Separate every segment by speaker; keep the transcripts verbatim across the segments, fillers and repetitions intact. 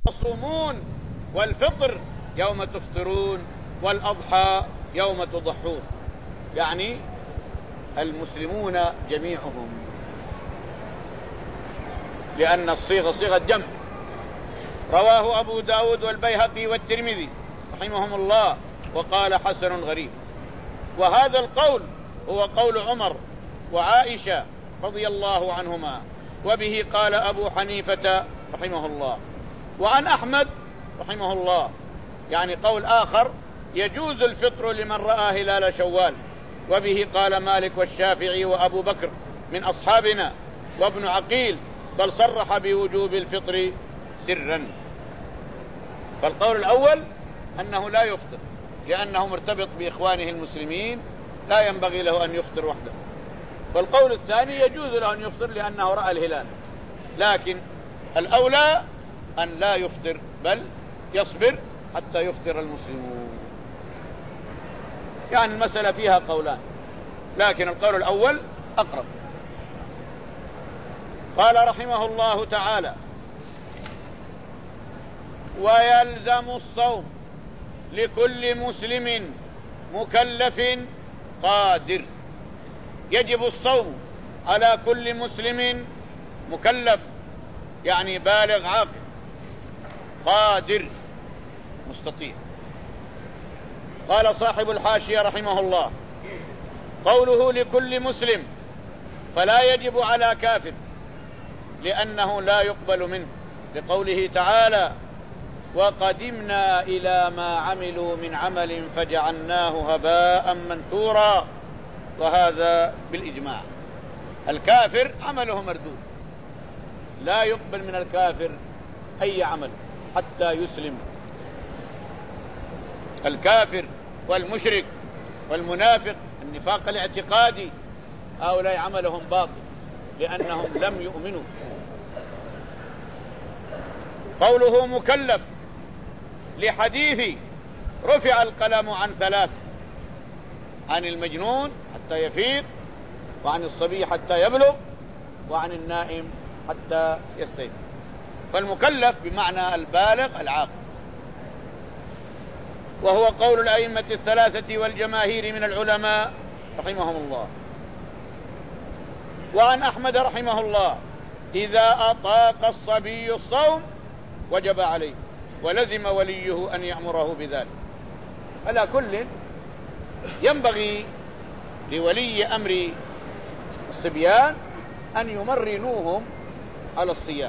Speaker 1: تصومون والفطر يوم تفطرون والأضحى يوم تضحون، يعني المسلمون جميعهم، لأن الصيغة صيغة جمع. رواه أبو داود والبيهقي والترمذي رحمهم الله وقال حسن غريب. وهذا القول هو قول عمر وعائشة رضي الله عنهما، وبه قال أبو حنيفة رحمه الله، وعن أحمد رحمه الله يعني قول آخر يجوز الفطر لمن رأى هلال شوال، وبه قال مالك والشافعي وأبو بكر من أصحابنا وابن عقيل، بل صرح بوجوب الفطر سرا. فالقول الأول أنه لا يفطر لأنه مرتبط بإخوانه المسلمين، لا ينبغي له أن يفطر وحده. والقول الثاني يجوز له أن يفطر لأنه رأى الهلال، لكن الأولى أن لا يفطر بل يصبر حتى يفطر المسلمون. يعني المسألة فيها قولان، لكن القول الأول أقرب. قال رحمه الله تعالى: ويلزم الصوم لكل مسلم مكلف قادر. يجب الصوم على كل مسلم مكلف، يعني بالغ عاقل قادر مستطيع. قال صاحب الحاشية رحمه الله: قوله لكل مسلم فلا يجب على كافر، لأنه لا يقبل منه، لقوله تعالى: وقدمنا إلى ما عملوا من عمل فجعلناه هباء منثورا. وهذا بالإجماع. الكافر عمله مردود، لا يقبل من الكافر أي عمل حتى يسلم. الكافر والمشرك والمنافق النفاق الاعتقادي هؤلاء عملهم باطل لأنهم لم يؤمنوا. قوله مكلف لحديث رفع القلم عن ثلاث: عن المجنون حتى يفيق، وعن الصبي حتى يبلغ، وعن النائم حتى يستيقظ. فالمكلف بمعنى البالغ العاقل، وهو قول الأئمة الثلاثة والجماهير من العلماء رحمهم الله. وعن أحمد رحمه الله: إذا أطاق الصبي الصوم وجب عليه، ولزم وليه أن يأمره بذلك. على كل ينبغي لولي أمر الصبيان أن يمرنوهم على الصيام.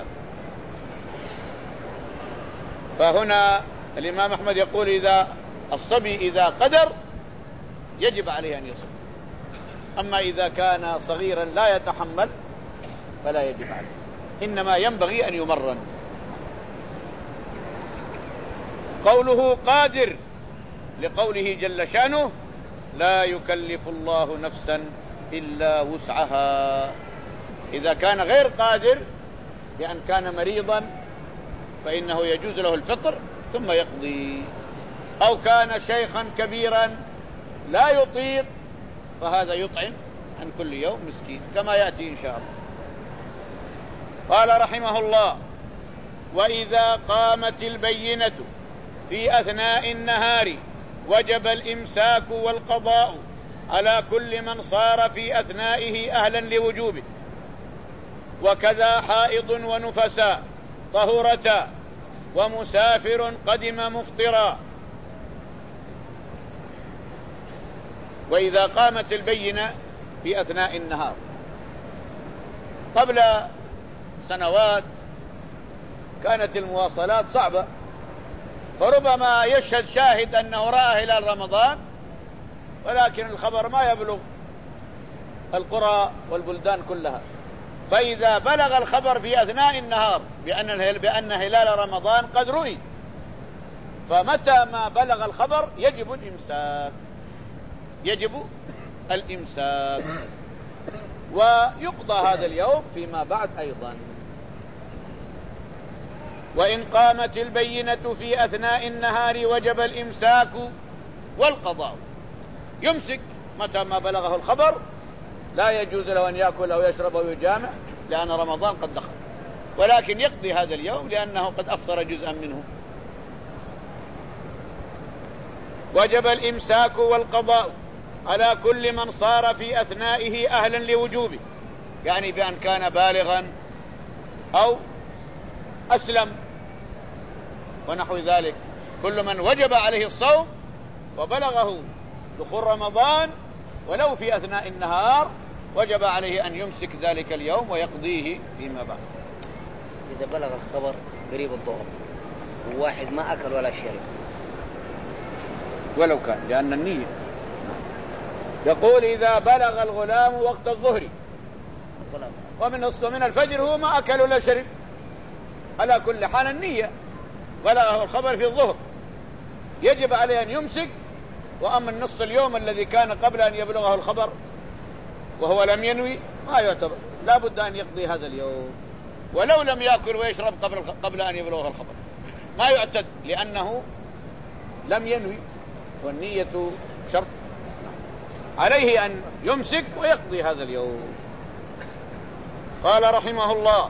Speaker 1: فهنا الإمام أحمد يقول: إذا الصبي إذا قدر يجب عليه أن يصوم، أما إذا كان صغيرا لا يتحمل فلا يجب عليه، إنما ينبغي أن يمرن. قوله قادر لقوله جل شأنه: لا يكلف الله نفسا إلا وسعها. إذا كان غير قادر بأن كان مريضا فإنه يجوز له الفطر ثم يقضي، أو كان شيخا كبيرا لا يطيق فهذا يطعم عن كل يوم مسكين كما يأتي إن شاء الله. قال رحمه الله: وإذا قامت البينة في أثناء النهار وجب الإمساك والقضاء على كل من صار في أثنائه أهلا لوجوبه، وكذا حائض ونفساء طهرتا ومسافر قدم مفطرا. وإذا قامت البينة في أثناء النهار، قبل سنوات كانت المواصلات صعبة، فربما يشهد شاهد أنه رأى هلال رمضان ولكن الخبر ما يبلغ القرى والبلدان كلها، فإذا بلغ الخبر في أثناء النهار بأن بأن هلال رمضان قد رؤي، فمتى ما بلغ الخبر يجب الإمساك، يجب الإمساك ويقضى هذا اليوم فيما بعد أيضا. وإن قامت البينة في أثناء النهار وجب الإمساك والقضاء. يمسك متى ما بلغه الخبر، لا يجوز له أن يأكل أو يشرب أو يجامع لأن رمضان قد دخل. ولكن يقضي هذا اليوم لأنه قد أفطر جزءا منه. وجب الإمساك والقضاء على كل من صار في أثنائه أهلا لوجوبه، يعني بأن كان بالغا أو أسلم ونحو ذلك. كل من وجب عليه الصوم وبلغه دخول رمضان ولو في أثناء النهار وجب عليه أن يمسك ذلك اليوم ويقضيه فيما بعد.
Speaker 2: إذا بلغ الخبر قريب الظهر وواحد ما أكل ولا شرب
Speaker 1: ولو كان، لأن النية. يقول إذا بلغ الغلام وقت الظهر ومن من الفجر هو ما أكل ولا شرب، على كل حال النية. بلغه الخبر في الظهر يجب عليه أن يمسك. وأما النصف اليوم الذي كان قبل أن يبلغه الخبر وهو لم ينوي ما يعتبر، لا بد أن يقضي هذا اليوم ولو لم يأكل ويشرب قبل قبل أن يبلغه الخبر، ما يعتد لأنه لم ينوي، والنية شرط. عليه أن يمسك ويقضي هذا اليوم. قال رحمه الله: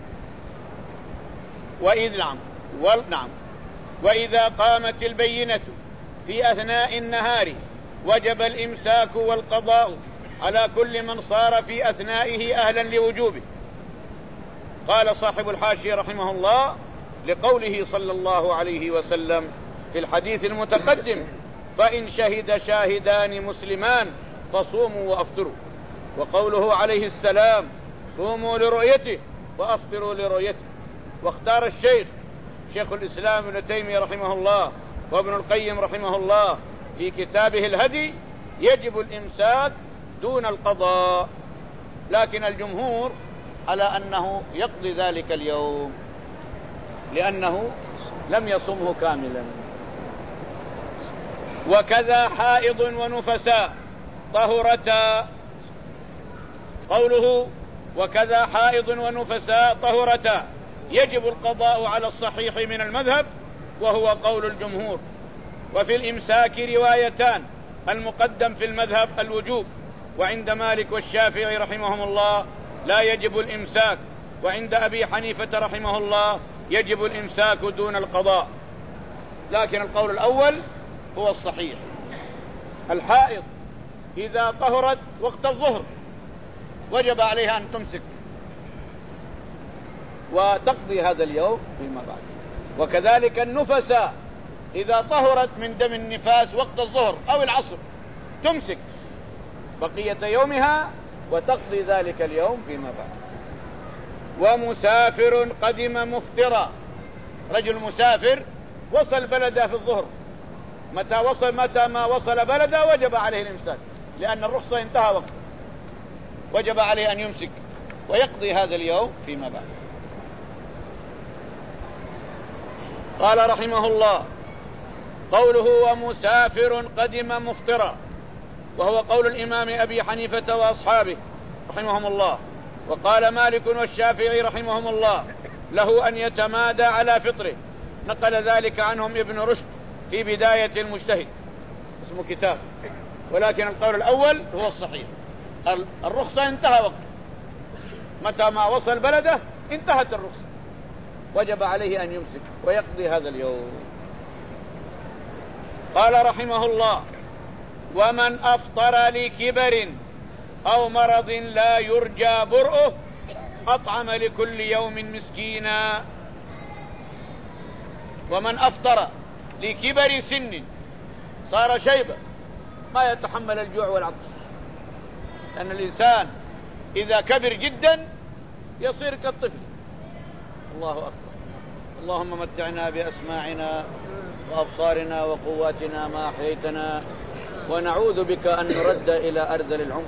Speaker 1: وإذ نعم والنعم وإذا قامت البينة في أثناء النهار وجب الإمساك والقضاء على كل من صار في أثنائه أهلا لوجوبه. قال صاحب الحاشية رحمه الله: لقوله صلى الله عليه وسلم في الحديث المتقدم: فإن شهد شاهدان مسلمان فصوموا وأفطروا. وقوله عليه السلام: صوموا لرؤيته وأفطروا لرؤيته. واختار الشيخ شيخ الإسلام ابن تيمية رحمه الله وابن القيم رحمه الله في كتابه الهدي يجب الإمساك دون القضاء، لكن الجمهور على أنه يقضي ذلك اليوم لأنه لم يصمه كاملا. وكذا حائض ونفساء طهرتا. قوله وكذا حائض ونفساء طهرتا يجب القضاء على الصحيح من المذهب وهو قول الجمهور. وفي الإمساك روايتان: المقدم في المذهب الوجوب، وعند مالك والشافعي رحمهم الله لا يجب الإمساك، وعند أبي حنيفة رحمه الله يجب الإمساك دون القضاء. لكن القول الأول هو الصحيح. الحائض إذا طهرت وقت الظهر وجب عليها أن تمسك وتقضي هذا اليوم فيما بعد. وكذلك النفساء إذا طهرت من دم النفاس وقت الظهر أو العصر تمسك بقية يومها وتقضي ذلك اليوم فيما بعد. ومسافر قدم مفطرا. رجل مسافر وصل بلده في الظهر، متى وصل متى ما وصل بلده وجب عليه الإمساك لأن الرخصة انتهى وقت، وجب عليه أن يمسك ويقضي هذا اليوم فيما بعد. قال رحمه الله: قوله ومسافر قدم مفطرا، وهو قول الإمام أبي حنيفة وأصحابه رحمهم الله. وقال مالك والشافعي رحمهم الله له أن يتمادى على فطره، نقل ذلك عنهم ابن رشد في بداية المجتهد، اسمه كتاب. ولكن القول الأول هو الصحيح، الرخصة انتهى وقت، متى ما وصل بلده انتهت الرخصة، وجب عليه أن يمسك ويقضي هذا اليوم. قال رحمه الله: ومن أفطر لكبر أو مرض لا يرجى برؤه أطعم لكل يوم مسكينا. ومن أفطر لكبر سن، صار شيبة ما يتحمل الجوع والعطش، لأن الإنسان إذا كبر جدا يصير كالطفل. الله أكبر. اللهم متعنا بأسماعنا وأبصارنا وقواتنا ما أحييتنا، ونعوذ بك أن نرد إلى أرذل العمر.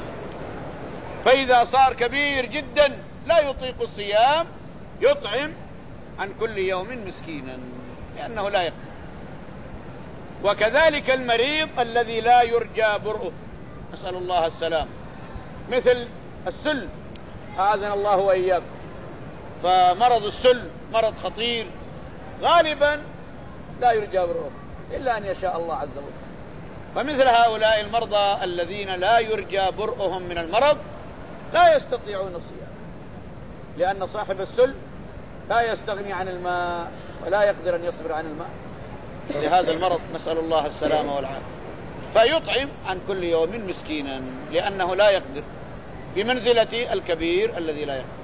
Speaker 1: فإذا صار كبير جدا لا يطيق الصيام يطعم عن كل يوم مسكينا لأنه لا يقدر. وكذلك المريض الذي لا يرجى برؤه، نسأل الله السلام، مثل السل، أعاذنا الله وإياكم. فمرض السل مرض خطير غالبا لا يرجى برؤه إلا أن يشاء الله عز وجل. فمثل هؤلاء المرضى الذين لا يرجى برؤهم من المرض لا يستطيعون الصيام، لأن صاحب السل لا يستغني عن الماء ولا يقدر أن يصبر عن الماء لهذا المرض، نسأل الله السلامة والعافية، فيطعم عن كل يوم مسكينا لأنه لا يقدر، بمنزلة الكبير الذي لا يقدر.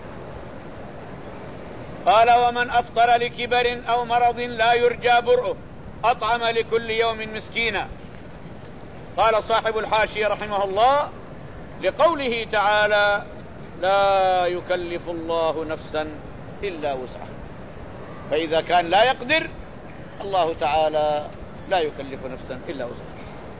Speaker 1: قال: ومن أفطر لكبر أو مرض لا يرجى برؤه أطعم لكل يوم مسكينا. قال صاحب الحاشية رحمه الله: لقوله تعالى: لا يكلف الله نفسا إلا وسعها، فإذا كان لا يقدر الله تعالى لا يكلف نفسا إلا وسعها.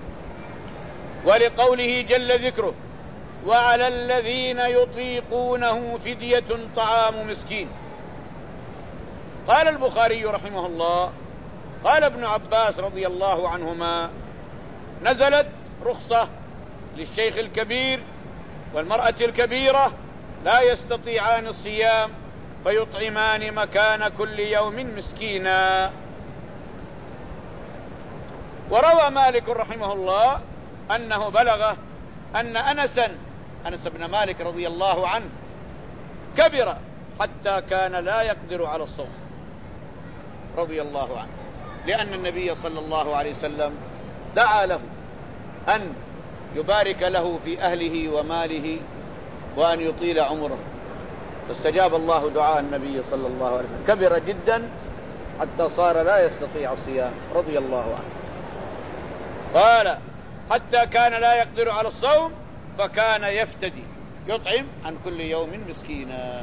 Speaker 1: ولقوله جل ذكره: وعلى الذين يطيقونه فدية طعام مسكين. قال البخاري رحمه الله: قال ابن عباس رضي الله عنهما: نزلت رخصة للشيخ الكبير والمرأة الكبيرة لا يستطيعان الصيام فيطعمان مكان كل يوم مسكينا. وروى مالك رحمه الله أنه بلغه أن أنسا أنس بن مالك رضي الله عنه كبر حتى كان لا يقدر على الصوم رضي الله عنه، لأن النبي صلى الله عليه وسلم دعا له أن يبارك له في أهله وماله وأن يطيل عمره، فاستجاب الله دعاء النبي صلى الله عليه وسلم، كبر جدا حتى صار لا يستطيع الصيام رضي الله عنه. قال: حتى كان لا يقدر على الصوم فكان يفتدي، يطعم عن كل يوم مسكينا.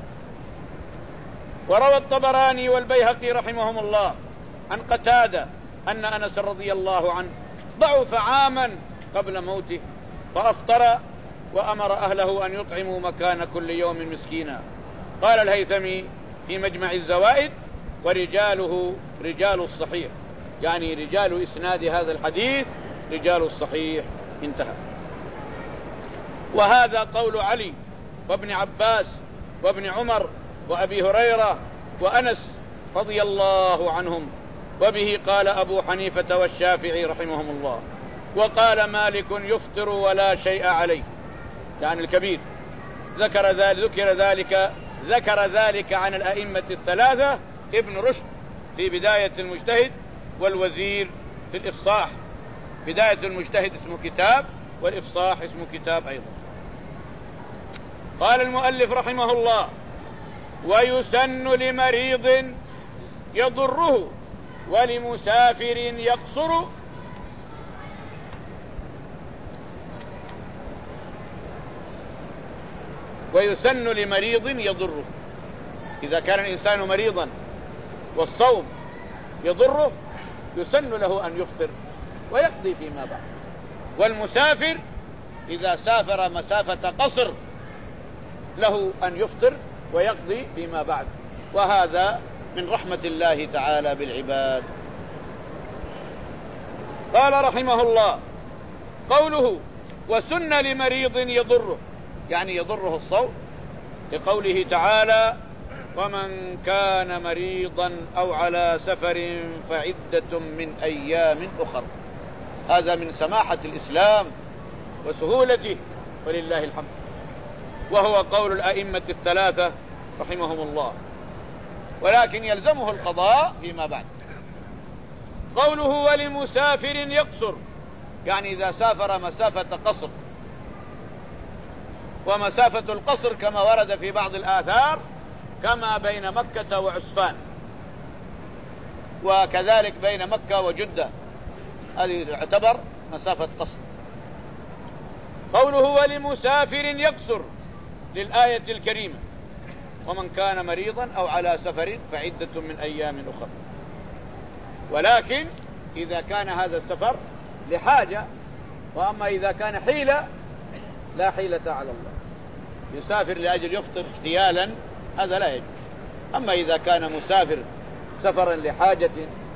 Speaker 1: وروى الطبراني والبيهقي رحمهم الله عن قتادة أن أنس رضي الله عنه ضعف عاما قبل موته فأفطر وأمر أهله أن يطعموا مكان كل يوم مسكينا. قال الهيثمي في مجمع الزوائد: ورجاله رجال الصحيح، يعني رجال إسناد هذا الحديث رجال الصحيح، انتهى. وهذا قول علي وابن عباس وابن عمر وأبي هريرة وأنس رضي الله عنهم، وبه قال أبو حنيفة والشافعي رحمهم الله. وقال مالك: يفطر ولا شيء عليه، يعني الكبير. ذكر ذلك ذكر ذلك ذكر ذلك عن الأئمة الثلاثة: ابن رشد في بداية المجتهد، والوزير في الإفصاح. بداية المجتهد اسمه كتاب، والإفصاح اسمه كتاب أيضا. قال المؤلف رحمه الله: ويسن لمريض يضره ولمسافر يقصر ويسن لمريض يضره، إذا كان الإنسان مريضا والصوم يضره يسن له أن يفطر ويقضي فيما بعد. والمسافر إذا سافر مسافة قصر له أن يفطر ويقضي فيما بعد، وهذا من رحمة الله تعالى بالعباد. قال رحمه الله: قوله وسن لمريض يضره، يعني يضره الصوم، لقوله تعالى: ومن كان مريضا أو على سفر فعدة من أيام أخر. هذا من سماحة الإسلام وسهولته ولله الحمد، وهو قول الأئمة الثلاثة رحمهم الله، ولكن يلزمه القضاء فيما بعد. قوله ولمسافر يقصر، يعني إذا سافر مسافة قصر، ومسافة القصر كما ورد في بعض الآثار كما بين مكة وعسفان، وكذلك بين مكة وجدة، هذه تعتبر مسافة قصر. قوله ولمسافر يقصر للآية الكريمة: ومن كان مريضا أو على سفر فعدة من أيام أخرى. ولكن إذا كان هذا السفر لحاجة، وأما إذا كان حيلة لا حيلة على الله، يسافر لأجل يفطر احتيالا، هذا لا يجوز. أما إذا كان مسافر سفرا لحاجة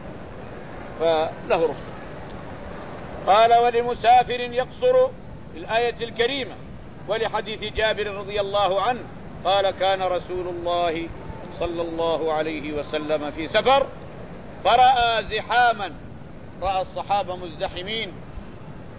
Speaker 1: فله رخصة. قال ولمسافر يقصر الآية الكريمة، ولحديث جابر رضي الله عنه قال: كان رسول الله صلى الله عليه وسلم في سفر فرأى زحاما، رأى الصحابة مزدحمين،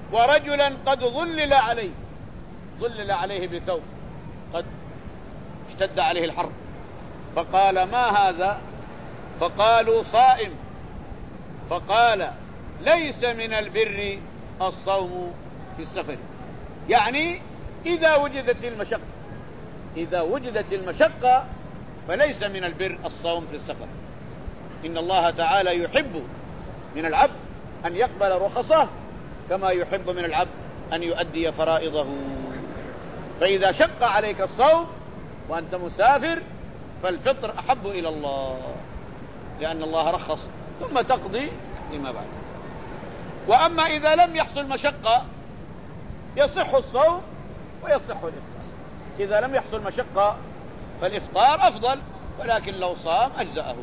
Speaker 1: ورجلا قد ظلل عليه، ظلل عليه بثوب، قد اشتد عليه الحر، فقال ما هذا؟ فقالوا صائم. فقال ليس من البر الصوم في السفر، يعني إذا وجدت المشقة، إذا وجدت المشقة فليس من البر الصوم في السفر. إن الله تعالى يحب من العبد أن يقبل رخصه كما يحب من العبد أن يؤدي فرائضه. فإذا شق عليك الصوم وأنت مسافر فالفطر أحب إلى الله، لأن الله رخص، ثم تقضي لما بعد. وأما إذا لم يحصل مشقة يصح الصوم ويصح الإفطار. إذا لم يحصل مشقة فالإفطار أفضل، ولكن لو صام أجزأه.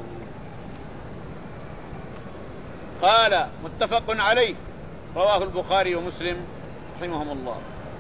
Speaker 1: قال متفق عليه، رواه البخاري ومسلم رحمهم الله.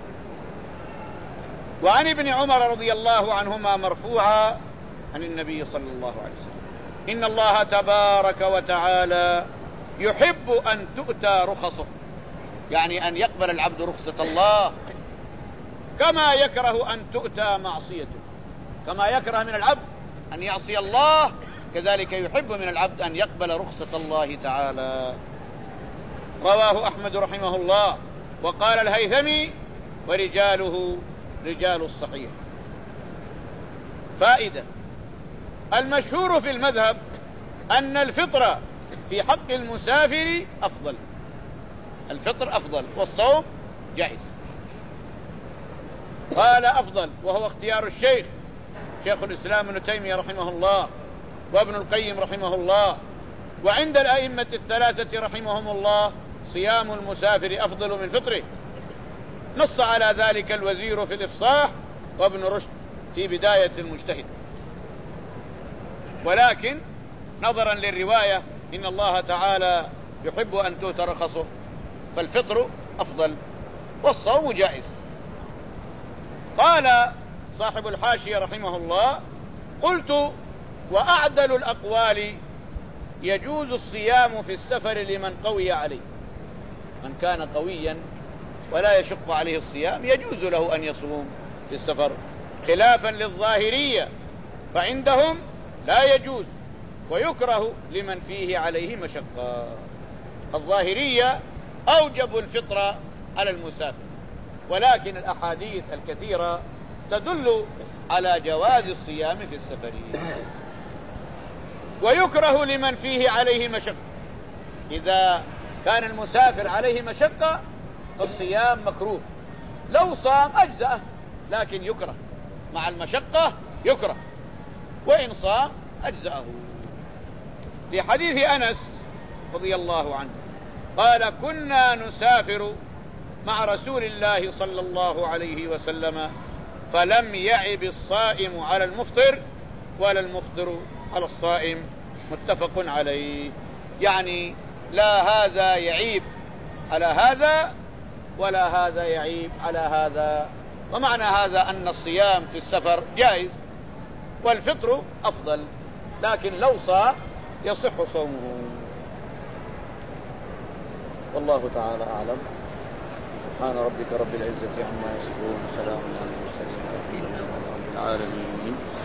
Speaker 1: وعن ابن عمر رضي الله عنهما مرفوعا عن النبي صلى الله عليه وسلم: إن الله تبارك وتعالى يحب أن تؤتى رخصه، يعني أن يقبل العبد رخصة الله، كما يكره أن تؤتى معصيته. كما يكره من العبد أن يعصي الله، كذلك يحب من العبد أن يقبل رخصة الله تعالى. رواه أحمد رحمه الله. وقال الهيثمي: ورجاله رجال الصحيح. فائدة: المشهور في المذهب أن الفطر في حق المسافر أفضل، الفطر أفضل والصوم جائز. قال أفضل وهو اختيار الشيخ شيخ الإسلام ابن تيمية رحمه الله وابن القيم رحمه الله. وعند الأئمة الثلاثة رحمهم الله صيام المسافر أفضل من فطره، نص على ذلك الوزير في الإفصاح وابن رشد في بداية المجتهد. ولكن نظرا للرواية إن الله تعالى يحب أن تؤتى رخصه فالفطر أفضل والصوم جائز. قال صاحب الحاشية رحمه الله: قلت: وأعدل الأقوال يجوز الصيام في السفر لمن قوي عليه. من كان قويا ولا يشق عليه الصيام يجوز له أن يصوم في السفر، خلافا للظاهرية فعندهم لا يجوز ويكره لمن فيه عليه مشقة. الظاهرية أوجبوا الفطر على المسافر، ولكن الأحاديث الكثيرة تدل على جواز الصيام في السفر. ويكره لمن فيه عليه مشقة، إذا كان المسافر عليه مشقة فالصيام مكروه، لو صام أجزأه، لكن يكره مع المشقة، يكره، وإن صام أجزأه. في حديث أنس رضي الله عنه قال: كنا نسافر مع رسول الله صلى الله عليه وسلم فلم يعب الصائم على المفطر ولا المفطر على الصائم، متفق عليه. يعني لا هذا يعيب على هذا ولا هذا يعيب على هذا. ومعنى هذا أن الصيام في السفر جائز والفطر أفضل، لكن لو صام يصح صومه. والله تعالى أعلم. سبحان ربك رب العزة عما يصفون، سلام على المرسلين والحمد لله رب العالمين.